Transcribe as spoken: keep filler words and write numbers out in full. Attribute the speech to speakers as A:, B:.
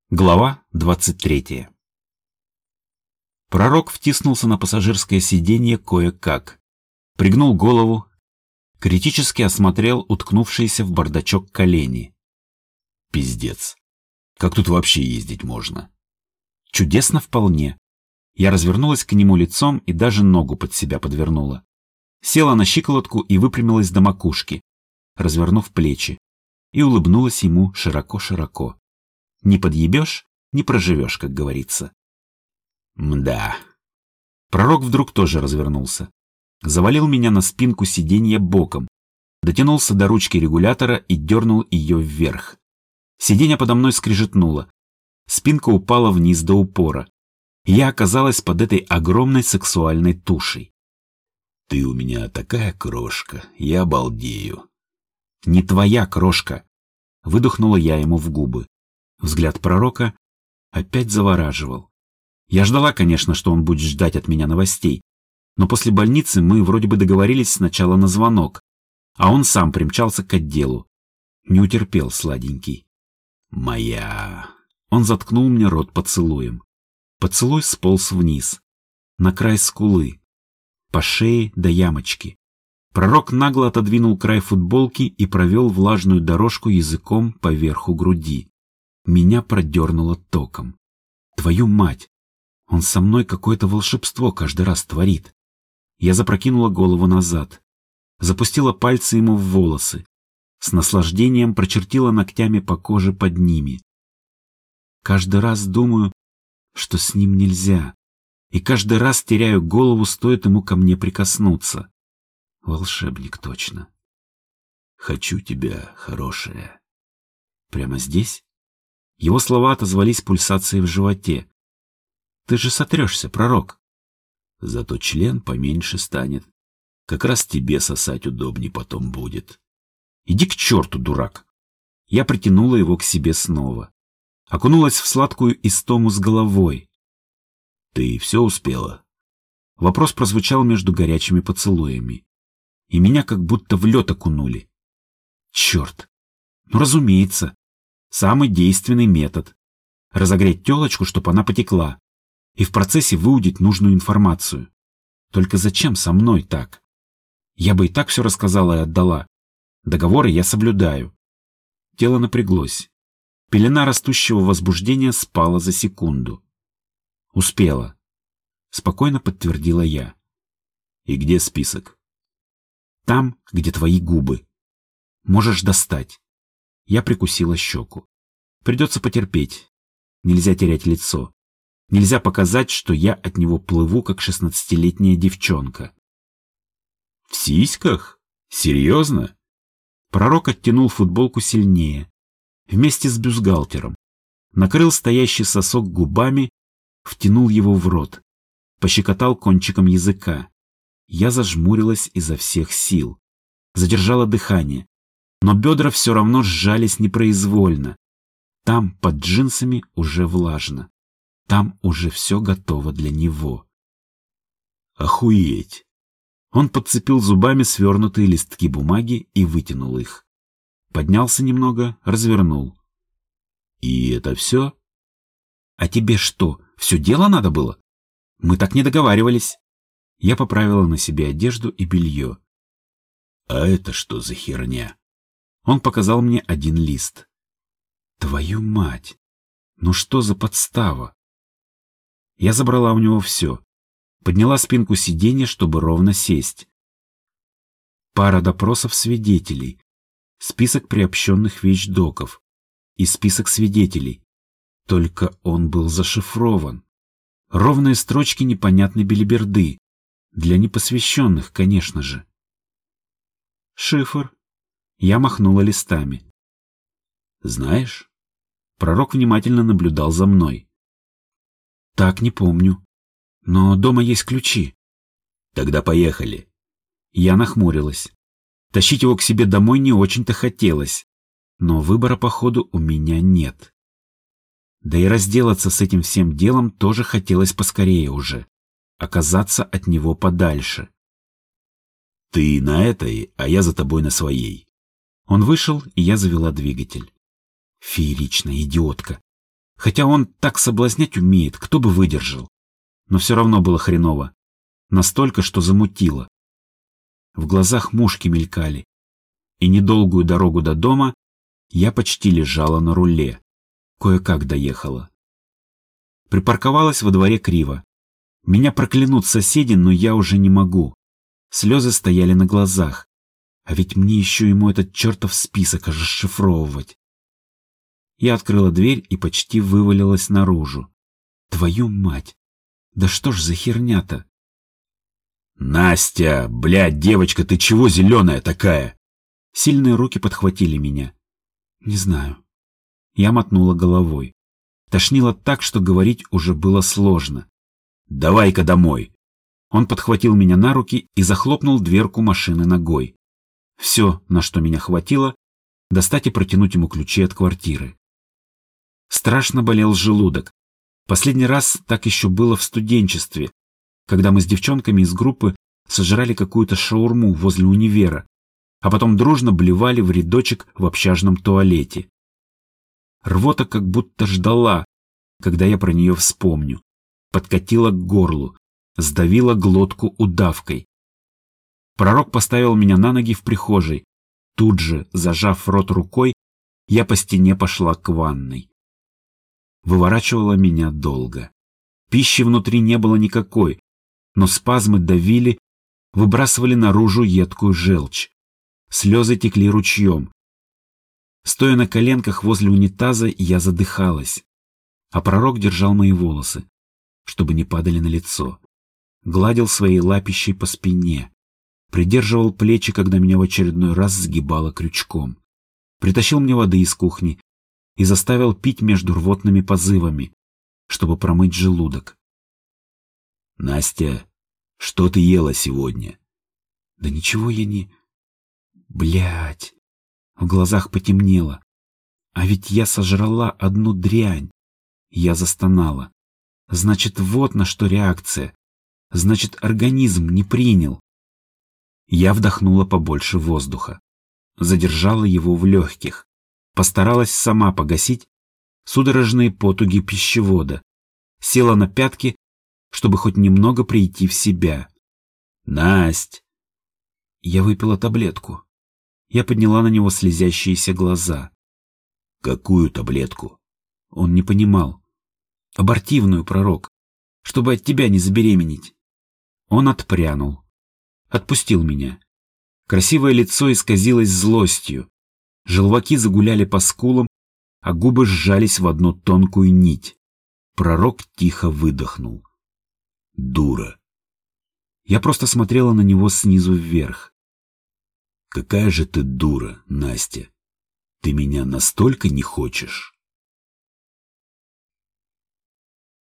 A: Глава двадцать третья. Пророк втиснулся на пассажирское сиденье кое-как, пригнул голову, критически осмотрел уткнувшиеся в бардачок колени. Пиздец. Как тут вообще ездить можно? Чудесно вполне. Я развернулась к нему лицом и даже ногу под себя подвернула. Села на щиколотку и выпрямилась до макушки, развернув плечи, и улыбнулась ему широко-широко. Не подъебешь, не проживешь, как говорится. Мда. Пророк вдруг тоже развернулся. Завалил меня на спинку сиденья боком, дотянулся до ручки регулятора и дернул ее вверх. Сиденье подо мной скрежетнуло. Спинка упала вниз до упора. Я оказалась под этой огромной сексуальной тушей. «Ты у меня такая крошка, я обалдею». «Не твоя крошка», — выдохнула я ему в губы. Взгляд пророка опять завораживал. Я ждала, конечно, что он будет ждать от меня новостей, но после больницы мы вроде бы договорились сначала на звонок, а он сам примчался к отделу. Не утерпел сладенький. «Моя...» Он заткнул мне рот поцелуем. Поцелуй сполз вниз, на край скулы, по шее до ямочки. Пророк нагло отодвинул край футболки и провел влажную дорожку языком по верху груди. Меня продернуло током. Твою мать! Он со мной какое-то волшебство каждый раз творит. Я запрокинула голову назад, запустила пальцы ему в волосы, с наслаждением прочертила ногтями по коже под ними. Каждый раз думаю, что с ним нельзя, и каждый раз теряю голову, стоит ему ко мне прикоснуться. Волшебник точно. Хочу тебя, хорошая. Прямо здесь? Его слова отозвались пульсацией в животе. Ты же сотрешься, пророк. Зато член поменьше станет. Как раз тебе сосать удобней потом будет. Иди к черту, дурак. Я притянула его к себе снова. Окунулась в сладкую истому с головой. Ты все успела? Вопрос прозвучал между горячими поцелуями. И меня как будто в лед окунули. Черт. Ну, разумеется. Самый действенный метод. Разогреть телочку, чтобы она потекла, и в процессе выудить нужную информацию. Только зачем со мной так? Я бы и так все рассказала и отдала. Договоры я соблюдаю. Тело напряглось. Пелена растущего возбуждения спала за секунду. Успела. Спокойно подтвердила я. И где список? Там, где твои губы. Можешь достать. Я прикусила щеку. Придется потерпеть. Нельзя терять лицо. Нельзя показать, что я от него плыву, как шестнадцатилетняя девчонка. В сиськах? Серьезно? Пророк оттянул футболку сильнее. Вместе с бюстгальтером. Накрыл стоящий сосок губами, втянул его в рот. Пощекотал кончиком языка. Я зажмурилась изо всех сил. Задержала дыхание. Но бедра все равно сжались непроизвольно. Там, под джинсами, уже влажно. Там уже все готово для него. Охуеть! Он подцепил зубами свернутые листки бумаги и вытянул их. Поднялся немного, развернул. И это все? А тебе что, все дело надо было? Мы так не договаривались. Я поправила на себе одежду и белье. А это что за херня? Он показал мне один лист. Твою мать! Ну что за подстава? Я забрала у него все. Подняла спинку сиденья, чтобы ровно сесть. Пара допросов свидетелей. Список приобщенных вещдоков. И список свидетелей. Только он был зашифрован. Ровные строчки непонятной белиберды. Для непосвященных, конечно же. Шифр. Я махнула листами. Знаешь, пророк внимательно наблюдал за мной. Так, не помню. Но дома есть ключи. Тогда поехали. Я нахмурилась. Тащить его к себе домой не очень-то хотелось. Но выбора, походу, у меня нет. Да и разделаться с этим всем делом тоже хотелось поскорее уже. Оказаться от него подальше. Ты на этой, а я за тобой на своей. Он вышел, и я завела двигатель. Фееричная идиотка. Хотя он так соблазнять умеет, кто бы выдержал. Но все равно было хреново. Настолько, что замутило. В глазах мушки мелькали. И недолгую дорогу до дома я почти лежала на руле. Кое-как доехала. Припарковалась во дворе криво. Меня проклянут соседи, но я уже не могу. Слезы стояли на глазах. А ведь мне еще ему этот чертов список расшифровывать. Я открыла дверь и почти вывалилась наружу. Твою мать! Да что ж за херня-то? «Настя, блядь, девочка, ты чего зеленая такая?» Сильные руки подхватили меня. Не знаю. Я мотнула головой. Тошнило так, что говорить уже было сложно. «Давай-ка домой!» Он подхватил меня на руки и захлопнул дверку машины ногой. Все, на что меня хватило, достать и протянуть ему ключи от квартиры. Страшно болел желудок. Последний раз так еще было в студенчестве, когда мы с девчонками из группы сожрали какую-то шаурму возле универа, а потом дружно блевали в рядочек в общажном туалете. Рвота как будто ждала, когда я про нее вспомню. Подкатила к горлу, сдавила глотку удавкой. Пророк поставил меня на ноги в прихожей. Тут же, зажав рот рукой, я по стене пошла к ванной. Выворачивала меня долго. Пищи внутри не было никакой, но спазмы давили, выбрасывали наружу едкую желчь. Слезы текли ручьем. Стоя на коленках возле унитаза, я задыхалась. А пророк держал мои волосы, чтобы не падали на лицо. Гладил своей лапищей по спине. Придерживал плечи, когда меня в очередной раз сгибало крючком. Притащил мне воды из кухни и заставил пить между рвотными позывами, чтобы промыть желудок. «Настя, что ты ела сегодня?» «Да ничего я не...» Блядь. В глазах потемнело. А ведь я сожрала одну дрянь. Я застонала. Значит, вот на что реакция. Значит, организм не принял. Я вдохнула побольше воздуха. Задержала его в легких. Постаралась сама погасить судорожные потуги пищевода. Села на пятки, чтобы хоть немного прийти в себя. «Насть!» Я выпила таблетку. Я подняла на него слезящиеся глаза. «Какую таблетку?» Он не понимал. «Абортивную, пророк, чтобы от тебя не забеременеть». Он отпрянул. Отпустил меня. Красивое лицо исказилось злостью. Желваки загуляли по скулам, а губы сжались в одну тонкую нить. Пророк тихо выдохнул. «Дура». Я просто смотрела на него снизу вверх. «Какая же ты дура, Настя! Ты меня настолько не хочешь?»